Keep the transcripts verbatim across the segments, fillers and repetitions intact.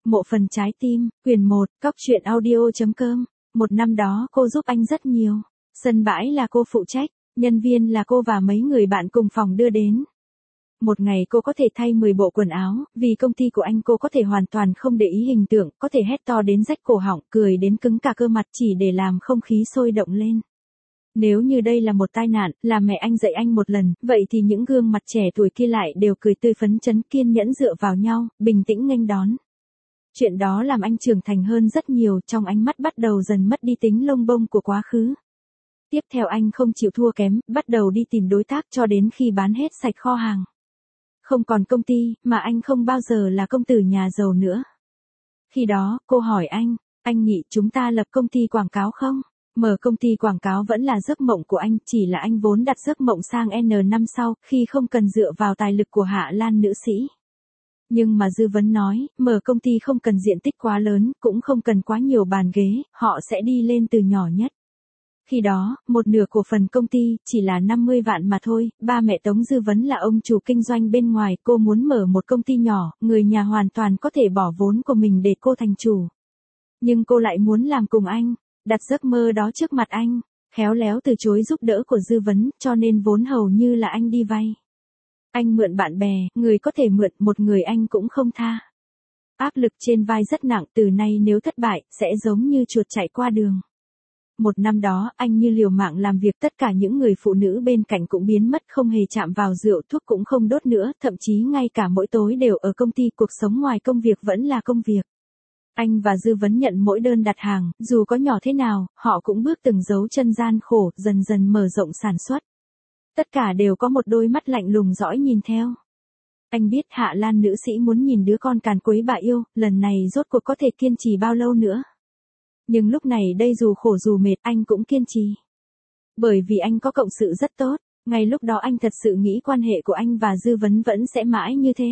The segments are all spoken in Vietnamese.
Mộ phần trái tim, quyển một, cóc truyện audio.com. Một năm đó cô giúp anh rất nhiều. Sân bãi là cô phụ trách, nhân viên là cô và mấy người bạn cùng phòng đưa đến. Một ngày cô có thể thay mười bộ quần áo, vì công ty của anh cô có thể hoàn toàn không để ý hình tượng, có thể hét to đến rách cổ họng, cười đến cứng cả cơ mặt chỉ để làm không khí sôi động lên. Nếu như đây là một tai nạn, là mẹ anh dạy anh một lần, vậy thì những gương mặt trẻ tuổi kia lại đều cười tươi phấn chấn kiên nhẫn dựa vào nhau, bình tĩnh nghênh đón. Chuyện đó làm anh trưởng thành hơn rất nhiều, trong ánh mắt bắt đầu dần mất đi tính lông bông của quá khứ. Tiếp theo anh không chịu thua kém, bắt đầu đi tìm đối tác cho đến khi bán hết sạch kho hàng. Không còn công ty, mà anh không bao giờ là công tử nhà giàu nữa. Khi đó, cô hỏi anh, anh nghĩ chúng ta lập công ty quảng cáo không? Mở công ty quảng cáo vẫn là giấc mộng của anh, chỉ là anh vốn đặt giấc mộng sang N năm sau, khi không cần dựa vào tài lực của Hạ Lan nữ sĩ. Nhưng mà Dư Vấn nói, mở công ty không cần diện tích quá lớn, cũng không cần quá nhiều bàn ghế, họ sẽ đi lên từ nhỏ nhất. Khi đó, một nửa cổ phần công ty, chỉ là năm mươi vạn mà thôi, ba mẹ Tống Dư Vấn là ông chủ kinh doanh bên ngoài, cô muốn mở một công ty nhỏ, người nhà hoàn toàn có thể bỏ vốn của mình để cô thành chủ. Nhưng cô lại muốn làm cùng anh, đặt giấc mơ đó trước mặt anh, khéo léo từ chối giúp đỡ của Dư Vấn, cho nên vốn hầu như là anh đi vay. Anh mượn bạn bè, người có thể mượn, một người anh cũng không tha. Áp lực trên vai rất nặng, từ nay nếu thất bại, sẽ giống như chuột chạy qua đường. Một năm đó, anh như liều mạng làm việc, tất cả những người phụ nữ bên cạnh cũng biến mất, không hề chạm vào rượu thuốc cũng không đốt nữa, thậm chí ngay cả mỗi tối đều ở công ty, cuộc sống ngoài công việc vẫn là công việc. Anh và Dư Vấn nhận mỗi đơn đặt hàng, dù có nhỏ thế nào, họ cũng bước từng dấu chân gian khổ, dần dần mở rộng sản xuất. Tất cả đều có một đôi mắt lạnh lùng dõi nhìn theo. Anh biết Hạ Lan nữ sĩ muốn nhìn đứa con càn quấy bà yêu, lần này rốt cuộc có thể kiên trì bao lâu nữa. Nhưng lúc này đây dù khổ dù mệt, anh cũng kiên trì. Bởi vì anh có cộng sự rất tốt, ngay lúc đó anh thật sự nghĩ quan hệ của anh và Dư Vấn vẫn sẽ mãi như thế.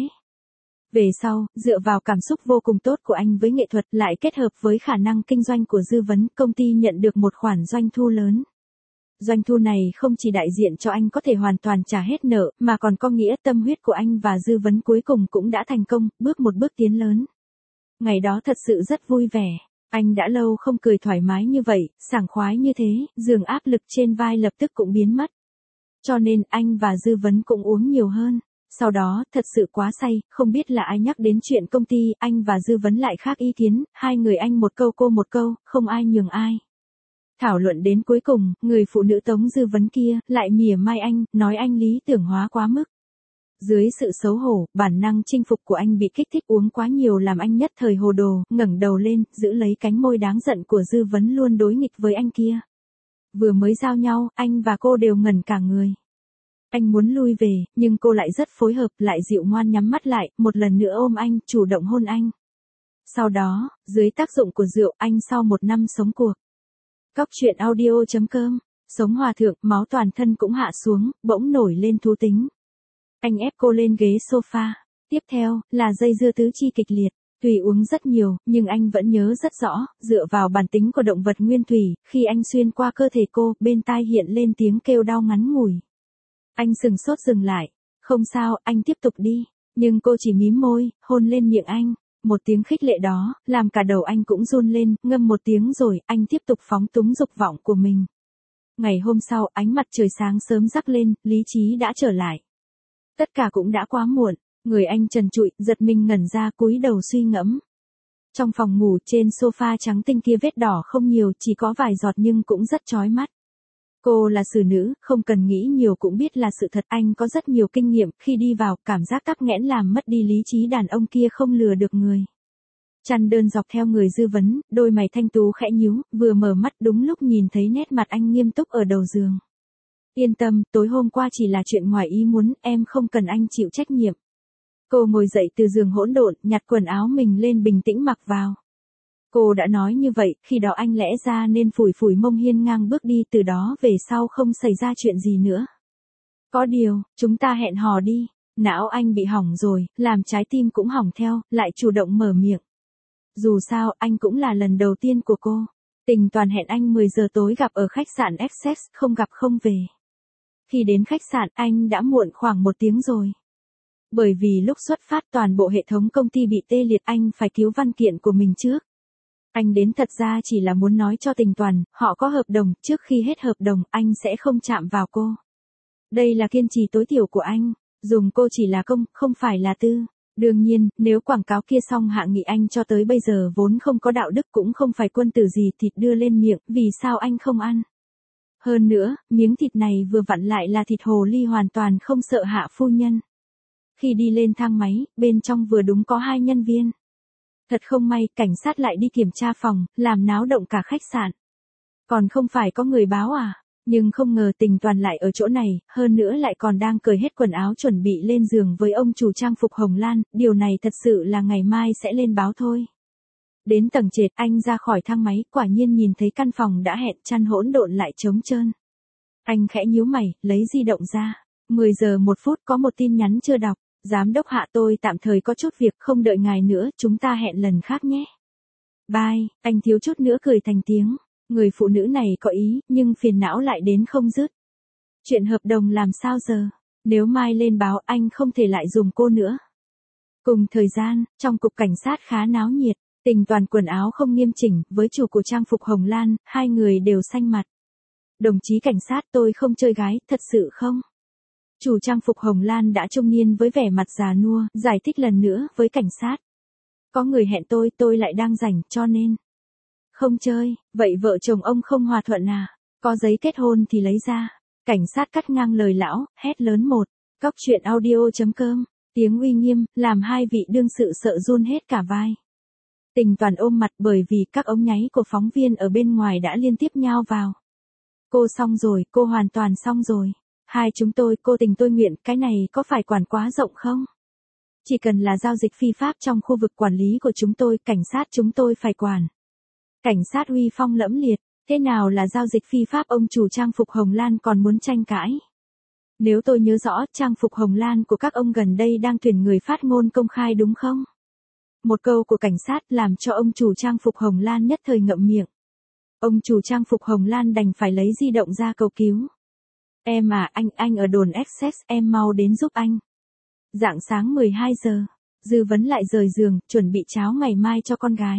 Về sau, dựa vào cảm xúc vô cùng tốt của anh với nghệ thuật lại kết hợp với khả năng kinh doanh của Dư Vấn, công ty nhận được một khoản doanh thu lớn. Doanh thu này không chỉ đại diện cho anh có thể hoàn toàn trả hết nợ, mà còn có nghĩa tâm huyết của anh và Dư Vấn cuối cùng cũng đã thành công, bước một bước tiến lớn. Ngày đó thật sự rất vui vẻ, anh đã lâu không cười thoải mái như vậy, sảng khoái như thế, dường áp lực trên vai lập tức cũng biến mất. Cho nên anh và Dư Vấn cũng uống nhiều hơn. Sau đó, thật sự quá say, không biết là ai nhắc đến chuyện công ty, anh và Dư Vấn lại khác ý kiến, hai người anh một câu cô một câu, không ai nhường ai. Thảo luận đến cuối cùng, người phụ nữ Tống Dư Vấn kia, lại mỉa mai anh, nói anh lý tưởng hóa quá mức. Dưới sự xấu hổ, bản năng chinh phục của anh bị kích thích uống quá nhiều làm anh nhất thời hồ đồ, ngẩng đầu lên, giữ lấy cánh môi đáng giận của Dư Vấn luôn đối nghịch với anh kia. Vừa mới giao nhau, anh và cô đều ngẩn cả người. Anh muốn lui về, nhưng cô lại rất phối hợp, lại dịu ngoan nhắm mắt lại, một lần nữa ôm anh, chủ động hôn anh. Sau đó, dưới tác dụng của rượu, anh sau một năm sống cuộc. Cóc truyện audio.com, sống hòa thượng, máu toàn thân cũng hạ xuống, bỗng nổi lên thú tính. Anh ép cô lên ghế sofa. Tiếp theo, là dây dưa tứ chi kịch liệt. Tuy uống rất nhiều, nhưng anh vẫn nhớ rất rõ, dựa vào bản tính của động vật nguyên thủy, khi anh xuyên qua cơ thể cô, bên tai hiện lên tiếng kêu đau ngắn ngủi. Anh sừng sốt dừng lại. Không sao, anh tiếp tục đi. Nhưng cô chỉ mím môi, hôn lên miệng anh. Một tiếng khích lệ đó, làm cả đầu anh cũng run lên, ngâm một tiếng rồi, anh tiếp tục phóng túng dục vọng của mình. Ngày hôm sau, ánh mặt trời sáng sớm rắc lên, lý trí đã trở lại. Tất cả cũng đã quá muộn, người anh trần trụi, giật mình ngẩn ra cúi đầu suy ngẫm. Trong phòng ngủ trên sofa trắng tinh kia vết đỏ không nhiều, chỉ có vài giọt nhưng cũng rất chói mắt. Cô là xử nữ, không cần nghĩ nhiều cũng biết là sự thật, anh có rất nhiều kinh nghiệm, khi đi vào, cảm giác tắc nghẽn làm mất đi lý trí đàn ông kia không lừa được người. Chăn đơn dọc theo người Dư Vấn, đôi mày thanh tú khẽ nhíu, vừa mở mắt đúng lúc nhìn thấy nét mặt anh nghiêm túc ở đầu giường. Yên tâm, tối hôm qua chỉ là chuyện ngoài ý muốn, em không cần anh chịu trách nhiệm. Cô ngồi dậy từ giường hỗn độn, nhặt quần áo mình lên bình tĩnh mặc vào. Cô đã nói như vậy, khi đó anh lẽ ra nên phủi phủi mông hiên ngang bước đi, từ đó về sau không xảy ra chuyện gì nữa. Có điều, chúng ta hẹn hò đi. Não anh bị hỏng rồi, làm trái tim cũng hỏng theo, lại chủ động mở miệng. Dù sao, anh cũng là lần đầu tiên của cô. Tình toàn hẹn anh mười giờ tối gặp ở khách sạn Essex, không gặp không về. Khi đến khách sạn, anh đã muộn khoảng một tiếng rồi. Bởi vì lúc xuất phát toàn bộ hệ thống công ty bị tê liệt, anh phải cứu văn kiện của mình trước. Anh đến thật ra chỉ là muốn nói cho Tình Toàn, họ có hợp đồng, trước khi hết hợp đồng, anh sẽ không chạm vào cô. Đây là kiên trì tối thiểu của anh, dùng cô chỉ là công, không phải là tư. Đương nhiên, nếu quảng cáo kia xong Hạ Nghị Anh cho tới bây giờ vốn không có đạo đức cũng không phải quân tử gì, thịt đưa lên miệng, vì sao anh không ăn? Hơn nữa, miếng thịt này vừa vặn lại là thịt hồ ly hoàn toàn không sợ Hạ phu nhân. Khi đi lên thang máy, bên trong vừa đúng có hai nhân viên. Thật không may, cảnh sát lại đi kiểm tra phòng, làm náo động cả khách sạn. Còn không phải có người báo à? Nhưng không ngờ Tình Toàn lại ở chỗ này, hơn nữa lại còn đang cởi hết quần áo chuẩn bị lên giường với ông chủ trang phục Hồng Lan, điều này thật sự là ngày mai sẽ lên báo thôi. Đến tầng trệt, anh ra khỏi thang máy, quả nhiên nhìn thấy căn phòng đã hẹn chăn hỗn độn lại trống trơn. Anh khẽ nhíu mày, lấy di động ra. mười giờ một phút có một tin nhắn chưa đọc. Giám đốc Hạ, tôi tạm thời có chút việc, không đợi ngài nữa, chúng ta hẹn lần khác nhé. Bye, anh thiếu chút nữa cười thành tiếng. Người phụ nữ này có ý, nhưng phiền não lại đến không dứt. Chuyện hợp đồng làm sao giờ? Nếu mai lên báo anh không thể lại dùng cô nữa. Cùng thời gian, trong cục cảnh sát khá náo nhiệt, Tình Toàn quần áo không nghiêm chỉnh, với chủ của trang phục Hồng Lan, hai người đều xanh mặt. Đồng chí cảnh sát, tôi không chơi gái, thật sự không? Chủ trang phục Hồng Lan đã trung niên với vẻ mặt già nua, giải thích lần nữa với cảnh sát. Có người hẹn tôi, tôi lại đang rảnh, cho nên. Không chơi, vậy vợ chồng ông không hòa thuận à? Có giấy kết hôn thì lấy ra. Cảnh sát cắt ngang lời lão, hét lớn một. Cóc truyện audio chấm com. Tiếng uy nghiêm, làm hai vị đương sự sợ run hết cả vai. Tình Toàn ôm mặt bởi vì các ống nháy của phóng viên ở bên ngoài đã liên tiếp nhao vào. Cô xong rồi, cô hoàn toàn xong rồi. Hai chúng tôi, cô tình tôi nguyện, cái này có phải quản quá rộng không? Chỉ cần là giao dịch phi pháp trong khu vực quản lý của chúng tôi, cảnh sát chúng tôi phải quản. Cảnh sát uy phong lẫm liệt, thế nào là giao dịch phi pháp, ông chủ trang phục Hồng Lan còn muốn tranh cãi? Nếu tôi nhớ rõ, trang phục Hồng Lan của các ông gần đây đang tuyển người phát ngôn công khai đúng không? Một câu của cảnh sát làm cho ông chủ trang phục Hồng Lan nhất thời ngậm miệng. Ông chủ trang phục Hồng Lan đành phải lấy di động ra cầu cứu. Em à, anh, anh ở đồn Essex, em mau đến giúp anh. Rạng sáng mười hai giờ, Dư Vấn lại rời giường, chuẩn bị cháo ngày mai cho con gái.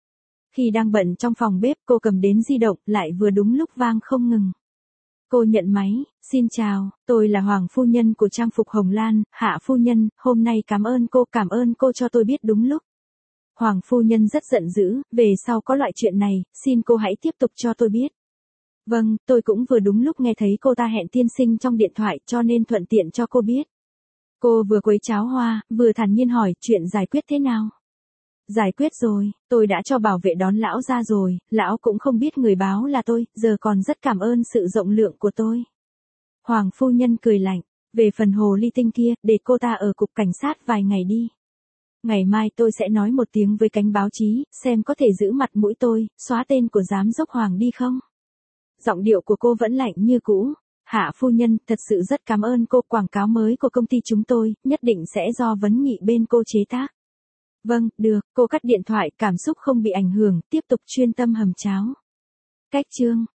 Khi đang bận trong phòng bếp, cô cầm đến di động, lại vừa đúng lúc vang không ngừng. Cô nhận máy, xin chào, tôi là Hoàng phu nhân của trang phục Hồng Lan, Hạ phu nhân, hôm nay cảm ơn cô, cảm ơn cô cho tôi biết đúng lúc. Hoàng phu nhân rất giận dữ, về sau có loại chuyện này, xin cô hãy tiếp tục cho tôi biết. Vâng, tôi cũng vừa đúng lúc nghe thấy cô ta hẹn tiên sinh trong điện thoại cho nên thuận tiện cho cô biết. Cô vừa quấy cháo hoa, vừa thản nhiên hỏi chuyện giải quyết thế nào. Giải quyết rồi, tôi đã cho bảo vệ đón lão ra rồi, lão cũng không biết người báo là tôi, giờ còn rất cảm ơn sự rộng lượng của tôi. Hoàng phu nhân cười lạnh, về phần hồ ly tinh kia, để cô ta ở cục cảnh sát vài ngày đi. Ngày mai tôi sẽ nói một tiếng với cánh báo chí, xem có thể giữ mặt mũi tôi, xóa tên của giám đốc Hoàng đi không. Giọng điệu của cô vẫn lạnh như cũ. Hạ phu nhân, thật sự rất cảm ơn cô, quảng cáo mới của công ty chúng tôi, nhất định sẽ do Vấn Nghị bên cô chế tác. Vâng, được, cô cắt điện thoại, cảm xúc không bị ảnh hưởng, tiếp tục chuyên tâm hầm cháo. Cách chương